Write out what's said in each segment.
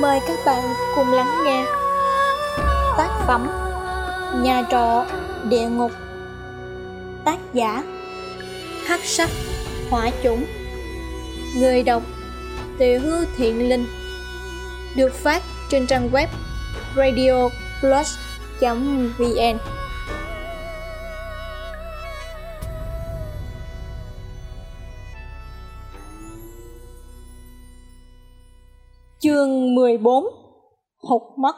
Mời các bạn cùng lắng nghe tác phẩm Nhà trọ địa ngục, tác giả Hắc Sắc Hỏa Chủng, người đọc Tiểu Thiện Linh, được phát trên trang web radioplus.vn. Chương 14. Hụt mất.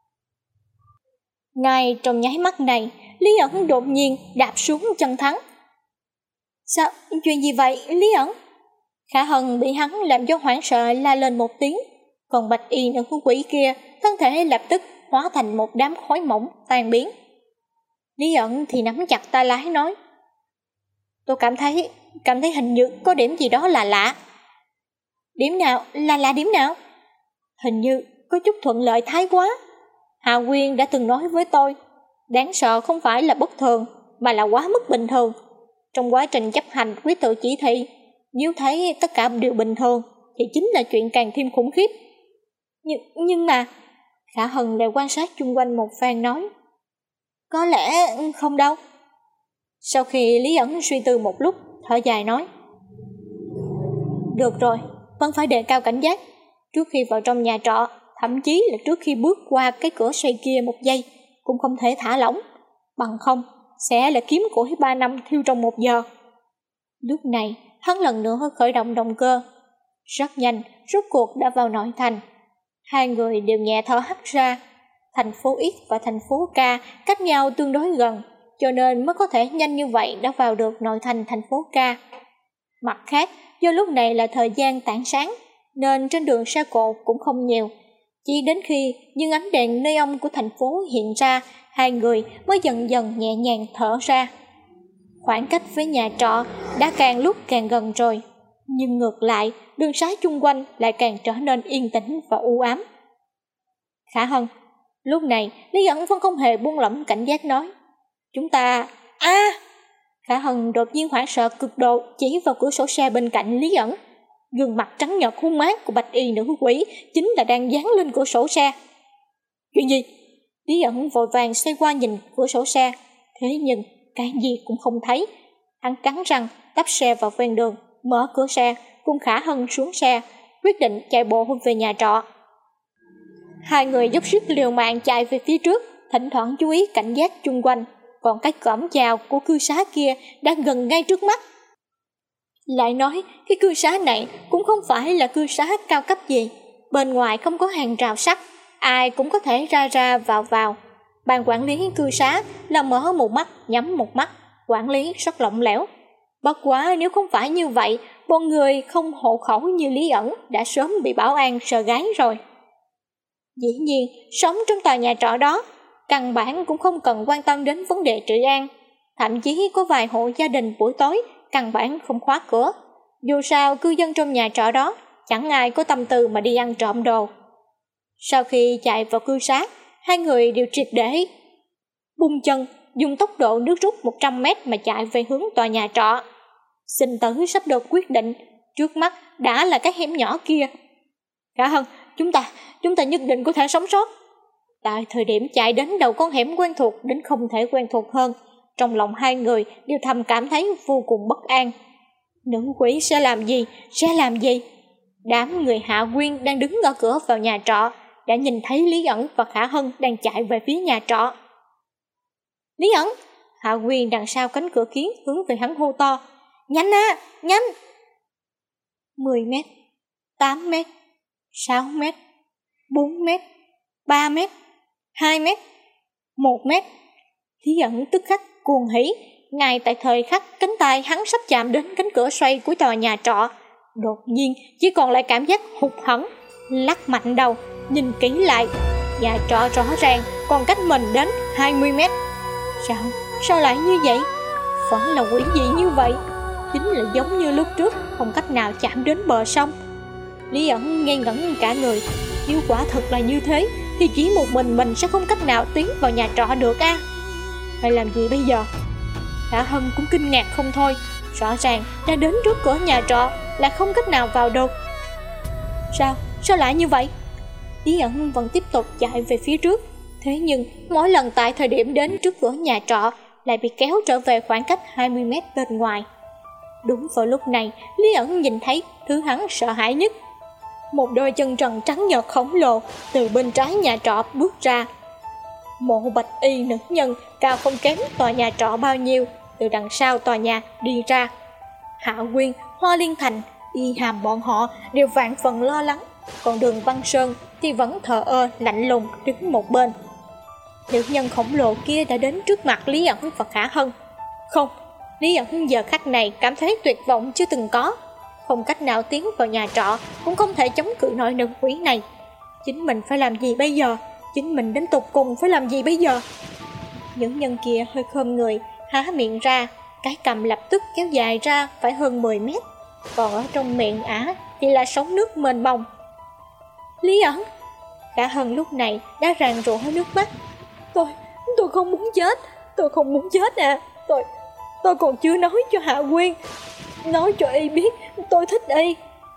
Ngay trong nháy mắt này, Lý Ẩn đột nhiên đạp xuống chân Thắng. Sao? Chuyện gì vậy, Lý Ẩn? Khả Hân bị hắn làm cho hoảng sợ la lên một tiếng, còn bạch y nữ quỷ kia thân thể lập tức hóa thành một đám khói mỏng tan biến. Lý Ẩn thì nắm chặt tay lái nói: Tôi cảm thấy hình như có điểm gì đó là lạ. Điểm nào? Là điểm nào? Hình như có chút thuận lợi thái quá. Hà Quyên đã từng nói với tôi, đáng sợ không phải là bất thường, mà là quá mức bình thường. Trong quá trình chấp hành quý tự chỉ thị, nếu thấy tất cả đều bình thường thì chính là chuyện càng thêm khủng khiếp. Nhưng mà Khả Hân lại quan sát chung quanh một phen nói: Có lẽ không đâu. Sau khi Lý Ẩn suy tư một lúc, thở dài nói: Được rồi, vẫn phải đề cao cảnh giác. Trước khi vào trong nhà trọ, thậm chí là trước khi bước qua cái cửa xoay kia một giây, cũng không thể thả lỏng, bằng không sẽ là kiếm củi 3 năm thiêu trong 1 giờ. Lúc này hắn lần nữa khởi động động cơ. Rất nhanh, rốt cuộc đã vào nội thành. Hai người đều nhẹ thở hắt ra. Thành phố X và thành phố K cách nhau tương đối gần, cho nên mới có thể nhanh như vậy đã vào được nội thành thành phố K. Mặt khác, do lúc này là thời gian tảng sáng, nên trên đường xe cộ cũng không nhiều. Chỉ đến khi những ánh đèn neon của thành phố hiện ra, hai người mới dần dần nhẹ nhàng thở ra. Khoảng cách với nhà trọ đã càng lúc càng gần rồi, nhưng ngược lại, đường xá chung quanh lại càng trở nên yên tĩnh và u ám. Khả Hân, lúc này Lý Ẩn vẫn không hề buông lỏng cảnh giác nói: Chúng ta... Khả Hân đột nhiên hoảng sợ cực độ, chỉ vào cửa sổ xe bên cạnh Lý Ẩn. Gương mặt trắng nhợt hung mát của bạch y nữ quỷ chính là đang dán lên cửa sổ xe. Chuyện gì? Lý Ẩn vội vàng xoay qua nhìn cửa sổ xe, thế nhưng cái gì cũng không thấy. Hắn cắn răng tấp xe vào ven đường, mở cửa xe, cùng Khả Hân xuống xe, quyết định chạy bộ về nhà trọ. Hai người dốc sức liều mạng chạy về phía trước, thỉnh thoảng chú ý cảnh giác chung quanh, còn cái cổng chào của cư xá kia đã gần ngay trước mắt. Lại nói, cái cư xá này cũng không phải là cư xá cao cấp gì, bên ngoài không có hàng rào sắt, ai cũng có thể ra vào. Ban quản lý cư xá là mở một mắt nhắm một mắt, quản lý rất lỏng lẻo. Bất quá nếu không phải như vậy, bọn người không hộ khẩu như Lý Ẩn đã sớm bị bảo an sờ gáy rồi. Dĩ nhiên, sống trong tòa nhà trọ đó, căn bản cũng không cần quan tâm đến vấn đề trị an. Thậm chí có vài hộ gia đình buổi tối căn bản không khóa cửa. Dù sao cư dân trong nhà trọ đó chẳng ai có tâm tư mà đi ăn trộm đồ. Sau khi chạy vào cư xá, hai người đều triệt để bung chân, dùng tốc độ nước rút 100 mét mà chạy về hướng tòa nhà trọ. Sinh tử sắp được quyết định, trước mắt đã là cái hẻm nhỏ kia. Khả Hân, chúng ta nhất định có thể sống sót. Tại thời điểm chạy đến đầu con hẻm quen thuộc đến không thể quen thuộc hơn, trong lòng hai người đều thầm cảm thấy vô cùng bất an. Nữ quỷ sẽ làm gì? Đám người Hạ Quyên đang đứng ở cửa vào nhà trọ đã nhìn thấy Lý Ẩn và Khả Hân đang chạy về phía nhà trọ. Lý Ẩn! Hạ Quyên đằng sau cánh cửa kiến hướng về hắn hô to: Nhanh! 10 mét, 8 mét, 6 mét, 4 mét, 3 mét, 2 mét, 1 mét. Lý Ẩn tức khắc cuồng hỉ. Ngay tại thời khắc cánh tay hắn sắp chạm đến cánh cửa xoay của tòa nhà trọ, đột nhiên chỉ còn lại cảm giác hụt hẫng, lắc mạnh đầu, nhìn kỹ lại, nhà trọ rõ ràng còn cách mình đến 20 mét. Sao lại như vậy? Vẫn là quỷ dị như vậy, chính là giống như lúc trước không cách nào chạm đến bờ sông. Lý Ẩn ngây ngẩn cả người. Nếu quả thật là như thế thì chỉ một mình sẽ không cách nào tiến vào nhà trọ được a. Phải làm gì bây giờ? Khả Hân cũng kinh ngạc không thôi. Rõ ràng đã đến trước cửa nhà trọ lại không cách nào vào được. Sao lại như vậy? Lý ẩn vẫn tiếp tục chạy về phía trước. Thế nhưng mỗi lần tại thời điểm đến trước cửa nhà trọ lại bị kéo trở về khoảng cách 20 mét bên ngoài. Đúng vào lúc này, Lý ẩn nhìn thấy thứ hắn sợ hãi nhất. Một đôi chân trần trắng nhợt khổng lồ từ bên trái nhà trọ bước ra. Một bạch y nữ nhân cao không kém tòa nhà trọ bao nhiêu từ đằng sau tòa nhà đi ra. Hạ Quyên, Hoa Liên Thành, Y Hàm bọn họ đều vạn phần lo lắng, còn Đường Văn Sơn thì vẫn thờ ơ lạnh lùng đứng một bên. Nữ nhân khổng lồ kia đã đến trước mặt Lý ẩn và Khả Hân. Không, Lý ẩn giờ khắc này cảm thấy tuyệt vọng chưa từng có. Không cách nào tiến vào nhà trọ, cũng không thể chống cự nổi nữ quỷ này. Chính mình phải làm gì bây giờ? Chính mình đến tột cùng phải làm gì bây giờ? Nữ nhân kia hơi khom người, há miệng ra, cái cằm lập tức kéo dài ra phải hơn 10 mét. Còn ở trong miệng ả thì là sóng nước mênh mông. Lý ẩn! Khả Hân lúc này đã ràn rụa nước mắt. Tôi không muốn chết. Tôi không muốn chết à. Tôi còn chưa nói cho Hạ Quyên, nói cho y biết tôi thích y.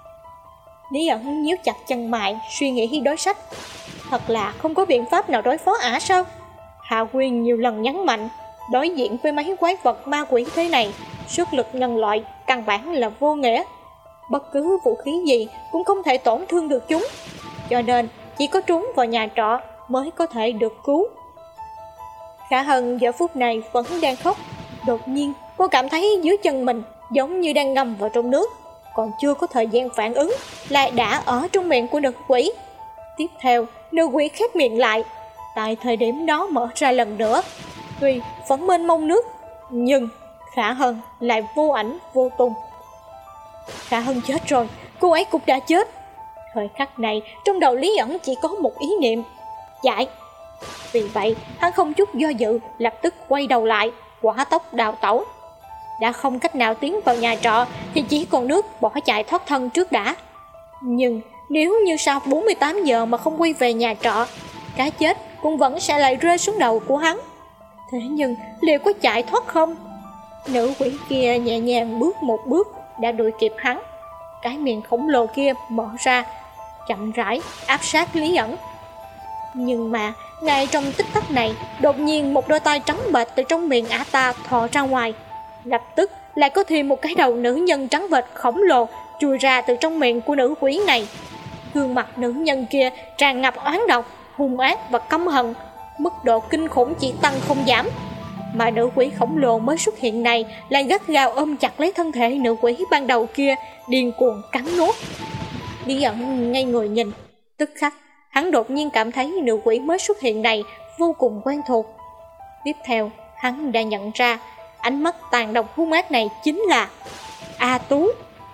Lý ẩn nhíu chặt chân mày, suy nghĩ đối sách. Thật là không có biện pháp nào đối phó ả sao? Hạ Quyên nhiều lần nhấn mạnh, đối diện với mấy quái vật ma quỷ thế này, sức lực nhân loại căn bản là vô nghĩa. Bất cứ vũ khí gì cũng không thể tổn thương được chúng, cho nên chỉ có trốn vào nhà trọ mới có thể được cứu. Khả Hân giờ phút này vẫn đang khóc. Đột nhiên cô cảm thấy dưới chân mình giống như đang ngâm vào trong nước, còn chưa có thời gian phản ứng lại đã ở trong miệng của nữ quỷ. Tiếp theo, nữ quỷ khép miệng lại, tại thời điểm đó mở ra lần nữa. Tuy vẫn mênh mông nước, nhưng Khả Hân lại vô ảnh vô tung. Khả Hân chết rồi, cô ấy cũng đã chết. Thời khắc này trong đầu Lý ẩn chỉ có một ý niệm: chạy. Vì vậy hắn không chút do dự, lập tức quay đầu lại, hỏa tốc đào tẩu. Đã không cách nào tiến vào nhà trọ thì chỉ còn nước bỏ chạy thoát thân trước đã. Nhưng nếu như sau 48 giờ mà không quay về nhà trọ, cái chết cũng vẫn sẽ lại rơi xuống đầu của hắn. Thế nhưng liệu có chạy thoát không? Nữ quỷ kia nhẹ nhàng bước một bước đã đuổi kịp hắn. Cái miệng khổng lồ kia mở ra, chậm rãi áp sát Lý ẩn. Nhưng mà ngay trong tích tắc này, đột nhiên một đôi tay trắng bệch từ trong miệng ả ta thò ra ngoài. Lập tức lại có thêm một cái đầu nữ nhân trắng bệch khổng lồ chui ra từ trong miệng của nữ quỷ này. Gương mặt nữ nhân kia tràn ngập oán độc, hung ác và căm hận, mức độ kinh khủng chỉ tăng không giảm. Mà nữ quỷ khổng lồ mới xuất hiện này lại gắt gao ôm chặt lấy thân thể nữ quỷ ban đầu kia, điên cuồng cắn nuốt. Lý ẩn ngay người nhìn, tức khắc hắn đột nhiên cảm thấy nữ quỷ mới xuất hiện này vô cùng quen thuộc. Tiếp theo hắn đã nhận ra ánh mắt tàn độc hung ác này chính là A Tú.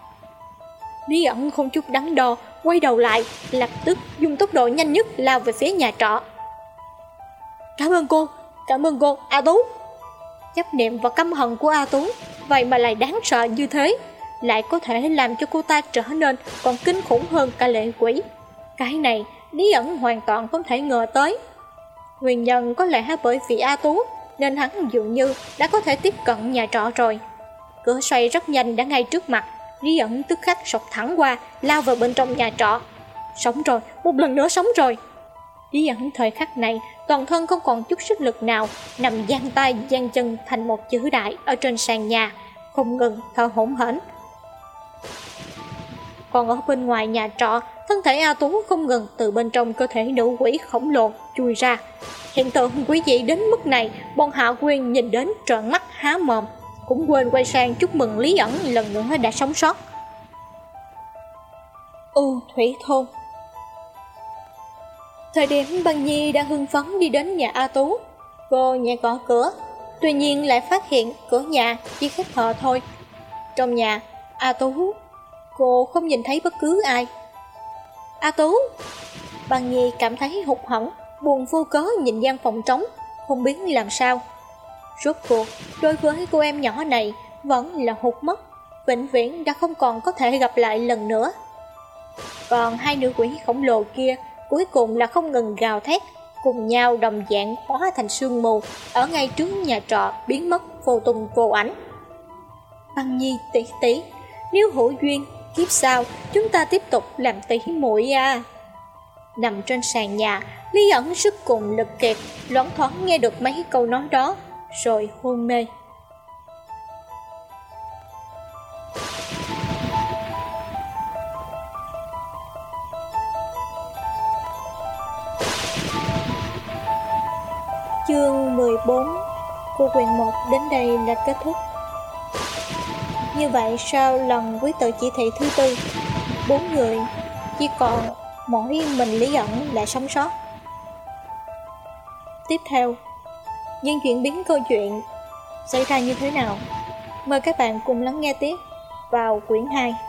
Lý ẩn không chút đắn đo quay đầu lại, lập tức dùng tốc độ nhanh nhất lao về phía nhà trọ. Cảm ơn cô, A Tú. Chấp niệm và căm hận của A Tú vậy mà lại đáng sợ như thế, lại có thể làm cho cô ta trở nên còn kinh khủng hơn cả lệ quỷ. Cái này Lý ẩn hoàn toàn không thể ngờ tới. Nguyên nhân có lẽ bởi vì A Tú nên hắn dường như đã có thể tiếp cận nhà trọ rồi. Cửa xoay rất nhanh đã ngay trước mặt. Lý ẩn tức khắc sộc thẳng qua, lao vào bên trong nhà trọ. Sống rồi, một lần nữa sống rồi. Lý ẩn thời khắc này toàn thân không còn chút sức lực nào, nằm giang tay giang chân thành một chữ đại ở trên sàn nhà, không ngừng thở hổn hển. Còn ở bên ngoài nhà trọ, thân thể A Tú không ngừng từ bên trong cơ thể nữ quỷ khổng lồ chui ra. Hiện tượng quý dị đến mức này, bọn Hạ Quyên nhìn đến trợn mắt há mồm, cũng quên quay sang chúc mừng Lý ẩn lần nữa đã sống sót. U Thủy Thôn. Thời điểm Băng Nhi đang hưng phấn đi đến nhà A Tú, cô nhẹ gõ cửa, tuy nhiên lại phát hiện cửa nhà chỉ khép hờ thôi. Trong nhà A Tú, cô không nhìn thấy bất cứ ai. A Tú! Băng Nhi cảm thấy hụt hẫng, buồn vô cớ nhìn gian phòng trống, không biết làm sao. Rốt cuộc, đối với cô em nhỏ này vẫn là hụt mất, vĩnh viễn đã không còn có thể gặp lại lần nữa. Còn hai nữ quỷ khổng lồ kia cuối cùng là không ngừng gào thét, cùng nhau đồng dạng hóa thành sương mù ở ngay trước nhà trọ, biến mất vô tung vô ảnh. Băng Nhi tỷ tỷ, nếu hữu duyên, kiếp sau chúng ta tiếp tục làm tỷ muội à. Nằm trên sàn nhà, Lý ẩn sức cùng lực kiệt, loáng thoáng nghe được mấy câu nói đó, rồi hôn mê. Chương 14 của quyển 1 đến đây là kết thúc. Như vậy sau lần quý tự chỉ thị thứ 4, 4 người chỉ còn mỗi mình Lý ẩn là sống sót. Tiếp theo, những chuyển biến câu chuyện xảy ra như thế nào? Mời các bạn cùng lắng nghe tiếp vào quyển 2.